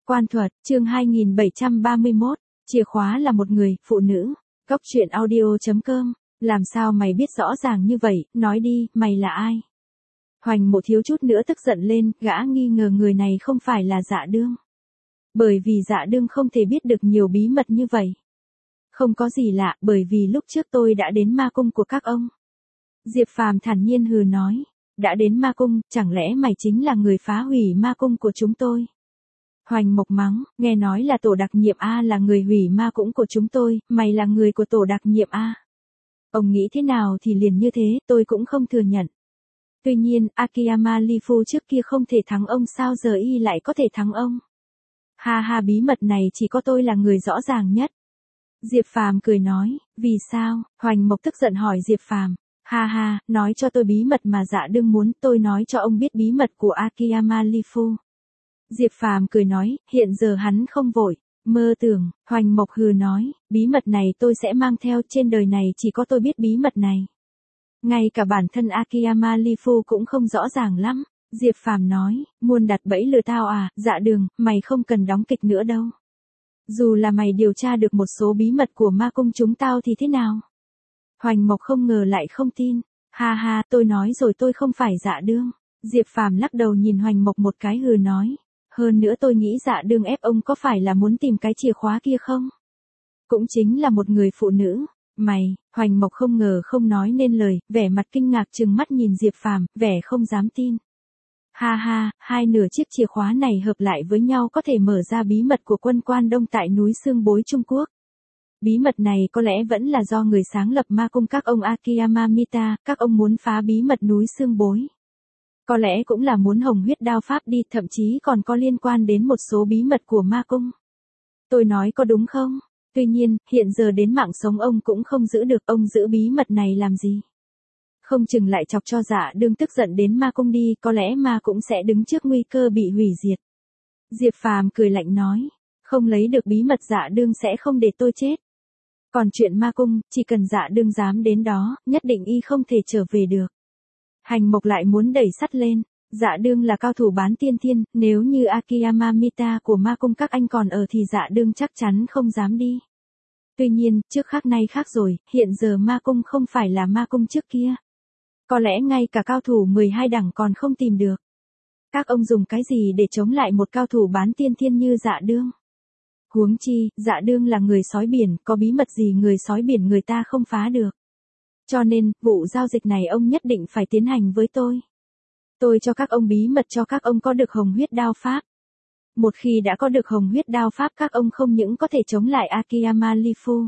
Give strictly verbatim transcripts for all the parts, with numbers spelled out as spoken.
Quan thuật, chương hai nghìn bảy trăm ba mươi mốt, chìa khóa là một người, phụ nữ. Góc truyện audio chấm com, làm sao mày biết rõ ràng như vậy, nói đi, mày là ai? Hoành Mộ thiếu chút nữa tức giận lên, gã nghi ngờ người này không phải là Dạ Đương. Bởi vì Dạ Đương không thể biết được nhiều bí mật như vậy. Không có gì lạ, bởi vì lúc trước tôi đã đến ma cung của các ông. Diệp Phàm thản nhiên hừ nói, đã đến ma cung, chẳng lẽ mày chính là người phá hủy ma cung của chúng tôi? Hoành Mộc mắng, nghe nói là tổ đặc nhiệm A là người hủy ma cung của chúng tôi, mày là người của tổ đặc nhiệm A. Ông nghĩ thế nào thì liền như thế, tôi cũng không thừa nhận. Tuy nhiên, Akiyama Lifu trước kia không thể thắng ông, sao giờ y lại có thể thắng ông? Ha ha, bí mật này chỉ có tôi là người rõ ràng nhất. Diệp Phàm cười nói, vì sao? Hoành Mộc tức giận hỏi Diệp Phàm, ha ha, nói cho tôi bí mật mà Dạ Đương muốn, tôi nói cho ông biết bí mật của Akiyama Lifu. Diệp Phàm cười nói, hiện giờ hắn không vội, mơ tưởng. Hoành Mộc hừ nói, bí mật này tôi sẽ mang theo, trên đời này chỉ có tôi biết bí mật này. Ngay cả bản thân Akiyama Lifu cũng không rõ ràng lắm. Diệp Phàm nói, muốn đặt bẫy lừa tao à? Dạ Đường, mày không cần đóng kịch nữa đâu. Dù là mày điều tra được một số bí mật của ma cung chúng tao thì thế nào? Hoành Mộc không ngờ lại không tin. Ha ha, tôi nói rồi, tôi không phải Dạ Đương. Diệp Phàm lắc đầu nhìn Hoành Mộc một cái, hừ nói, hơn nữa tôi nghĩ Dạ Đương ép ông có phải là muốn tìm cái chìa khóa kia không? Cũng chính là một người phụ nữ. Mày, Hoành Mộc không ngờ không nói nên lời, vẻ mặt kinh ngạc trừng mắt nhìn Diệp Phàm, vẻ không dám tin. Ha ha, hai nửa chiếc chìa khóa này hợp lại với nhau có thể mở ra bí mật của quân Quan Đông tại núi Xương Bối Trung Quốc. Bí mật này có lẽ vẫn là do người sáng lập ma cung các ông Akiyama Mita, các ông muốn phá bí mật núi Xương Bối. Có lẽ cũng là muốn hồng huyết đao pháp đi, thậm chí còn có liên quan đến một số bí mật của ma cung. Tôi nói có đúng không? Tuy nhiên, hiện giờ đến mạng sống ông cũng không giữ được, ông giữ bí mật này làm gì? Không chừng lại chọc cho Dạ Đương tức giận đến ma cung đi, có lẽ ma cũng sẽ đứng trước nguy cơ bị hủy diệt. Diệp Phàm cười lạnh nói, không lấy được bí mật Dạ Đương sẽ không để tôi chết. Còn chuyện ma cung, chỉ cần Dạ Đương dám đến đó, nhất định y không thể trở về được. Hành Mộc lại muốn đẩy sắt lên, Dạ Đương là cao thủ bán tiên thiên, nếu như Akiyama Mita của ma cung các anh còn ở thì Dạ Đương chắc chắn không dám đi. Tuy nhiên, trước khác nay khác rồi, hiện giờ ma cung không phải là ma cung trước kia. Có lẽ ngay cả cao thủ mười hai đẳng còn không tìm được. Các ông dùng cái gì để chống lại một cao thủ bán tiên thiên như Dạ Đương? Huống chi, Dạ Đương là người sói biển, có bí mật gì người sói biển người ta không phá được. Cho nên, vụ giao dịch này ông nhất định phải tiến hành với tôi. Tôi cho các ông bí mật cho các ông có được hồng huyết đao pháp. Một khi đã có được hồng huyết đao pháp, các ông không những có thể chống lại Akiyama Lifu.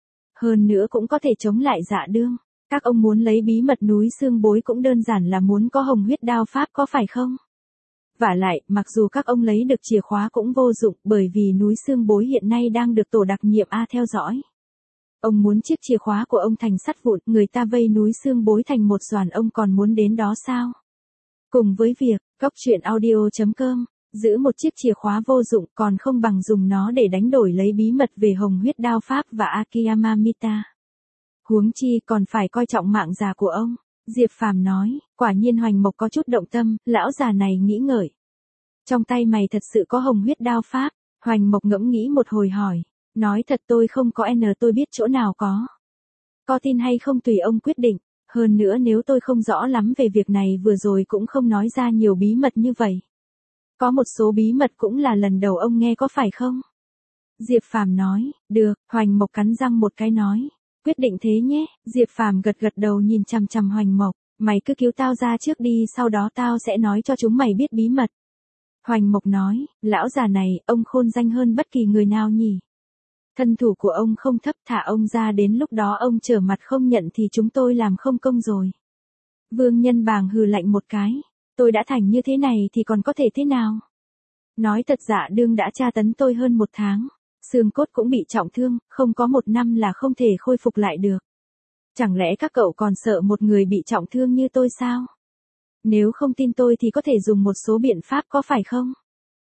Hơn nữa cũng có thể chống lại Dạ Đương. Các ông muốn lấy bí mật núi Xương Bối cũng đơn giản là muốn có hồng huyết đao pháp, có phải không? Vả lại, mặc dù các ông lấy được chìa khóa cũng vô dụng, bởi vì núi Xương Bối hiện nay đang được tổ đặc nhiệm A theo dõi. Ông muốn chiếc chìa khóa của ông thành sắt vụn, người ta vây núi Xương Bối thành một xoàn, ông còn muốn đến đó sao? Cùng với việc, góc truyện audio chấm com, giữ một chiếc chìa khóa vô dụng còn không bằng dùng nó để đánh đổi lấy bí mật về hồng huyết đao pháp và Akiyama Mita. Huống chi còn phải coi trọng mạng già của ông. Diệp Phàm nói, quả nhiên Hoành Mộc có chút động tâm, lão già này nghĩ ngợi. Trong tay mày thật sự có hồng huyết đao pháp? Hoành Mộc ngẫm nghĩ một hồi hỏi, nói thật tôi không có n tôi biết chỗ nào có. Có tin hay không tùy ông quyết định, hơn nữa nếu tôi không rõ lắm về việc này vừa rồi cũng không nói ra nhiều bí mật như vậy. Có một số bí mật cũng là lần đầu ông nghe có phải không? Diệp Phàm nói, được. Hoành Mộc cắn răng một cái nói, quyết định thế nhé. Diệp Phàm gật gật đầu nhìn chằm chằm Hoành Mộc, mày cứ cứu tao ra trước đi, sau đó tao sẽ nói cho chúng mày biết bí mật. Hoành Mộc nói, lão già này, ông khôn danh hơn bất kỳ người nào nhỉ? Thân thủ của ông không thấp, thả ông ra đến lúc đó ông trở mặt không nhận thì chúng tôi làm không công rồi. Vương Nhân Bàng hừ lạnh một cái, tôi đã thành như thế này thì còn có thể thế nào? Nói thật, Dạ Đương đã tra tấn tôi hơn một tháng. Xương cốt cũng bị trọng thương, không có một năm là không thể khôi phục lại được. Chẳng lẽ các cậu còn sợ một người bị trọng thương như tôi sao? Nếu không tin tôi thì có thể dùng một số biện pháp, có phải không?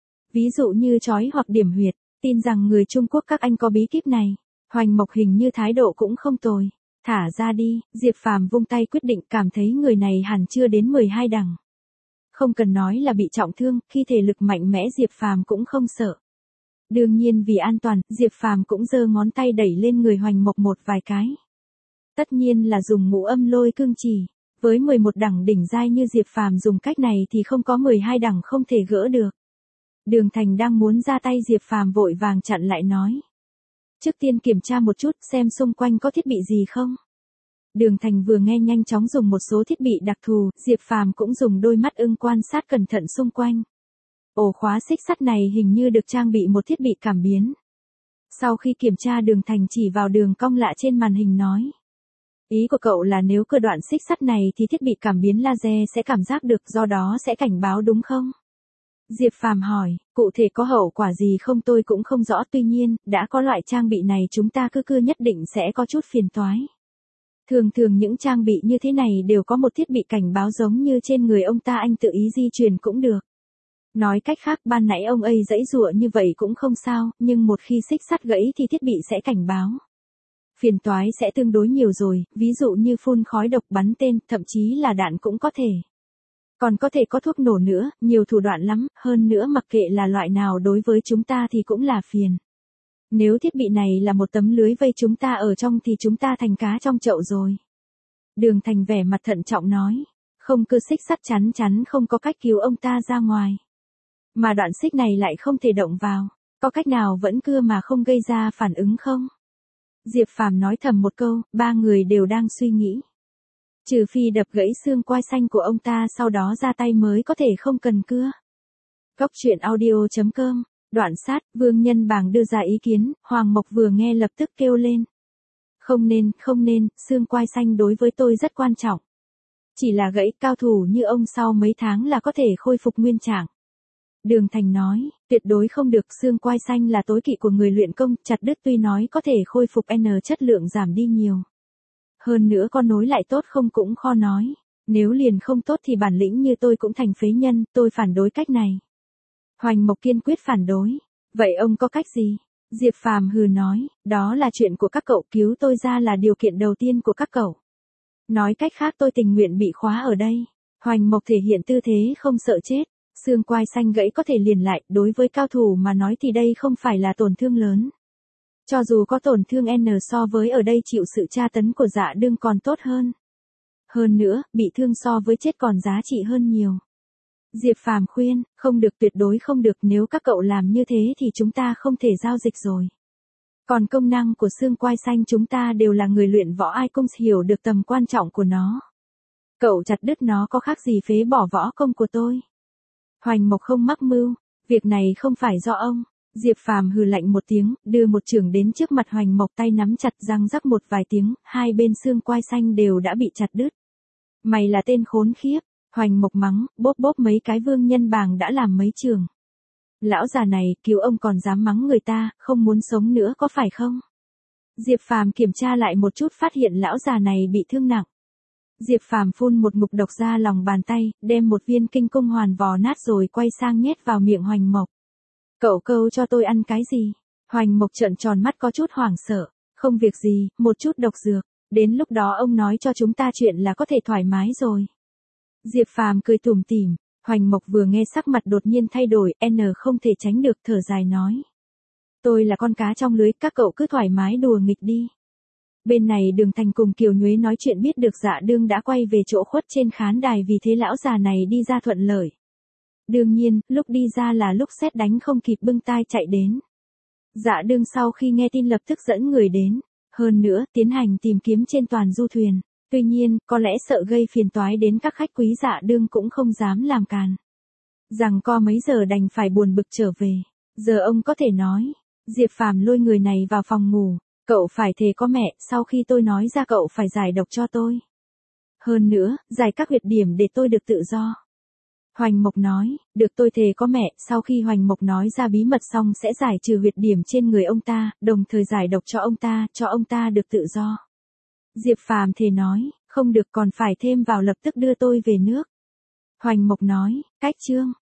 Ví dụ như trói hoặc điểm huyệt, tin rằng người Trung Quốc các anh có bí kíp này. Hoành Mộc hình như thái độ cũng không tồi. Thả ra đi. Diệp Phàm vung tay quyết định, cảm thấy người này hẳn chưa đến mười hai đẳng. Không cần nói là bị trọng thương, khi thể lực mạnh mẽ Diệp Phàm cũng không sợ. Đương nhiên vì an toàn, Diệp Phàm cũng giơ ngón tay đẩy lên người Hoành Mộc một vài cái. Tất nhiên là dùng ngũ âm lôi cương chỉ. Với mười một đẳng đỉnh giai như Diệp Phàm dùng cách này thì không có mười hai đẳng không thể gỡ được. Đường Thành đang muốn ra tay, Diệp Phàm vội vàng chặn lại nói. Trước tiên kiểm tra một chút xem xung quanh có thiết bị gì không. Đường Thành vừa nghe nhanh chóng dùng một số thiết bị đặc thù, Diệp Phàm cũng dùng đôi mắt ưng quan sát cẩn thận xung quanh. Ổ khóa xích sắt này hình như được trang bị một thiết bị cảm biến. Sau khi kiểm tra, Đường Thành chỉ vào đường cong lạ trên màn hình nói. Ý của cậu là nếu cơ đoạn xích sắt này thì thiết bị cảm biến laser sẽ cảm giác được, do đó sẽ cảnh báo đúng không? Diệp Phàm hỏi, cụ thể có hậu quả gì không tôi cũng không rõ, tuy nhiên, đã có loại trang bị này chúng ta cứ cưa nhất định sẽ có chút phiền toái. Thường thường những trang bị như thế này đều có một thiết bị cảnh báo giống như trên người ông ta, anh tự ý di chuyển cũng được. Nói cách khác, ban nãy ông ấy giãy giụa như vậy cũng không sao, nhưng một khi xích sắt gãy thì thiết bị sẽ cảnh báo. Phiền toái sẽ tương đối nhiều rồi, ví dụ như phun khói độc, bắn tên, thậm chí là đạn cũng có thể. Còn có thể có thuốc nổ nữa, nhiều thủ đoạn lắm, hơn nữa mặc kệ là loại nào đối với chúng ta thì cũng là phiền. Nếu thiết bị này là một tấm lưới vây chúng ta ở trong thì chúng ta thành cá trong chậu rồi. Đường Thành vẻ mặt thận trọng nói, không cưa xích sắt chắn chắn không có cách cứu ông ta ra ngoài. Mà đoạn xích này lại không thể động vào, có cách nào vẫn cưa mà không gây ra phản ứng không? Diệp Phàm nói thầm một câu, ba người đều đang suy nghĩ. Trừ phi đập gãy xương quai xanh của ông ta sau đó ra tay mới có thể không cần cưa. Góc truyện audio chấm com, đoạn sát, Vương Nhân Bàng đưa ra ý kiến, Hoàng Mộc vừa nghe lập tức kêu lên. Không nên, không nên, xương quai xanh đối với tôi rất quan trọng. Chỉ là gãy, cao thủ như ông sau mấy tháng là có thể khôi phục nguyên trạng. Đường Thành nói, tuyệt đối không được, xương quai xanh là tối kỵ của người luyện công, chặt đứt tuy nói có thể khôi phục N chất lượng giảm đi nhiều. Hơn nữa con nối lại tốt không cũng khó nói, nếu liền không tốt thì bản lĩnh như tôi cũng thành phế nhân, tôi phản đối cách này. Hoành Mộc kiên quyết phản đối, vậy ông có cách gì? Diệp Phàm hừ nói, đó là chuyện của các cậu, cứu tôi ra là điều kiện đầu tiên của các cậu. Nói cách khác tôi tình nguyện bị khóa ở đây. Hoành Mộc thể hiện tư thế không sợ chết. Xương quai xanh gãy có thể liền lại, đối với cao thủ mà nói thì đây không phải là tổn thương lớn. Cho dù có tổn thương N so với ở đây chịu sự tra tấn của Dạ Đương còn tốt hơn. Hơn nữa, bị thương so với chết còn giá trị hơn nhiều. Diệp Phàm khuyên, không được, tuyệt đối không được, nếu các cậu làm như thế thì chúng ta không thể giao dịch rồi. Còn công năng của xương quai xanh chúng ta đều là người luyện võ, ai cũng hiểu được tầm quan trọng của nó. Cậu chặt đứt nó có khác gì phế bỏ võ công của tôi. Hoành Mộc không mắc mưu, việc này không phải do ông. Diệp Phàm hừ lạnh một tiếng, đưa một chưởng đến trước mặt Hoành Mộc, tay nắm chặt, răng rắc một vài tiếng, hai bên xương quai xanh đều đã bị chặt đứt. Mày là tên khốn khiếp, Hoành Mộc mắng, bóp bóp mấy cái. Vương Nhân Bàng đã làm mấy trường. Lão già này, cứu ông còn dám mắng người ta, không muốn sống nữa có phải không? Diệp Phàm kiểm tra lại một chút, phát hiện lão già này bị thương nặng. Diệp Phàm phun một ngụm độc ra lòng bàn tay, đem một viên kinh công hoàn vò nát rồi quay sang nhét vào miệng Hoành Mộc. Cậu câu cho tôi ăn cái gì? Hoành Mộc trợn tròn mắt có chút hoảng sợ. Không việc gì, một chút độc dược. Đến lúc đó ông nói cho chúng ta chuyện là có thể thoải mái rồi. Diệp Phàm cười tủm tỉm. Hoành Mộc vừa nghe sắc mặt đột nhiên thay đổi, N không thể tránh được, thở dài nói. Tôi là con cá trong lưới, các cậu cứ thoải mái đùa nghịch đi. Bên này Đường Thành cùng Kiều Nhuế nói chuyện, biết được Dạ Đương đã quay về chỗ khuất trên khán đài, vì thế lão già này đi ra thuận lợi. Đương nhiên, lúc đi ra là lúc sét đánh không kịp bưng tai chạy đến. Dạ Đương sau khi nghe tin lập tức dẫn người đến, hơn nữa tiến hành tìm kiếm trên toàn du thuyền. Tuy nhiên, có lẽ sợ gây phiền toái đến các khách quý, Dạ Đương cũng không dám làm càn. Rằng co mấy giờ đành phải buồn bực trở về. Giờ ông có thể nói. Diệp Phàm lôi người này vào phòng ngủ. Cậu phải thề có mẹ, sau khi tôi nói ra cậu phải giải độc cho tôi. Hơn nữa, giải các huyệt điểm để tôi được tự do. Hoành Mộc nói, được, tôi thề có mẹ. Sau khi Hoành Mộc nói ra bí mật xong sẽ giải trừ huyệt điểm trên người ông ta, đồng thời giải độc cho ông ta, cho ông ta được tự do. Diệp Phàm thề nói, không được, còn phải thêm vào lập tức đưa tôi về nước. Hoành Mộc nói, cách chương.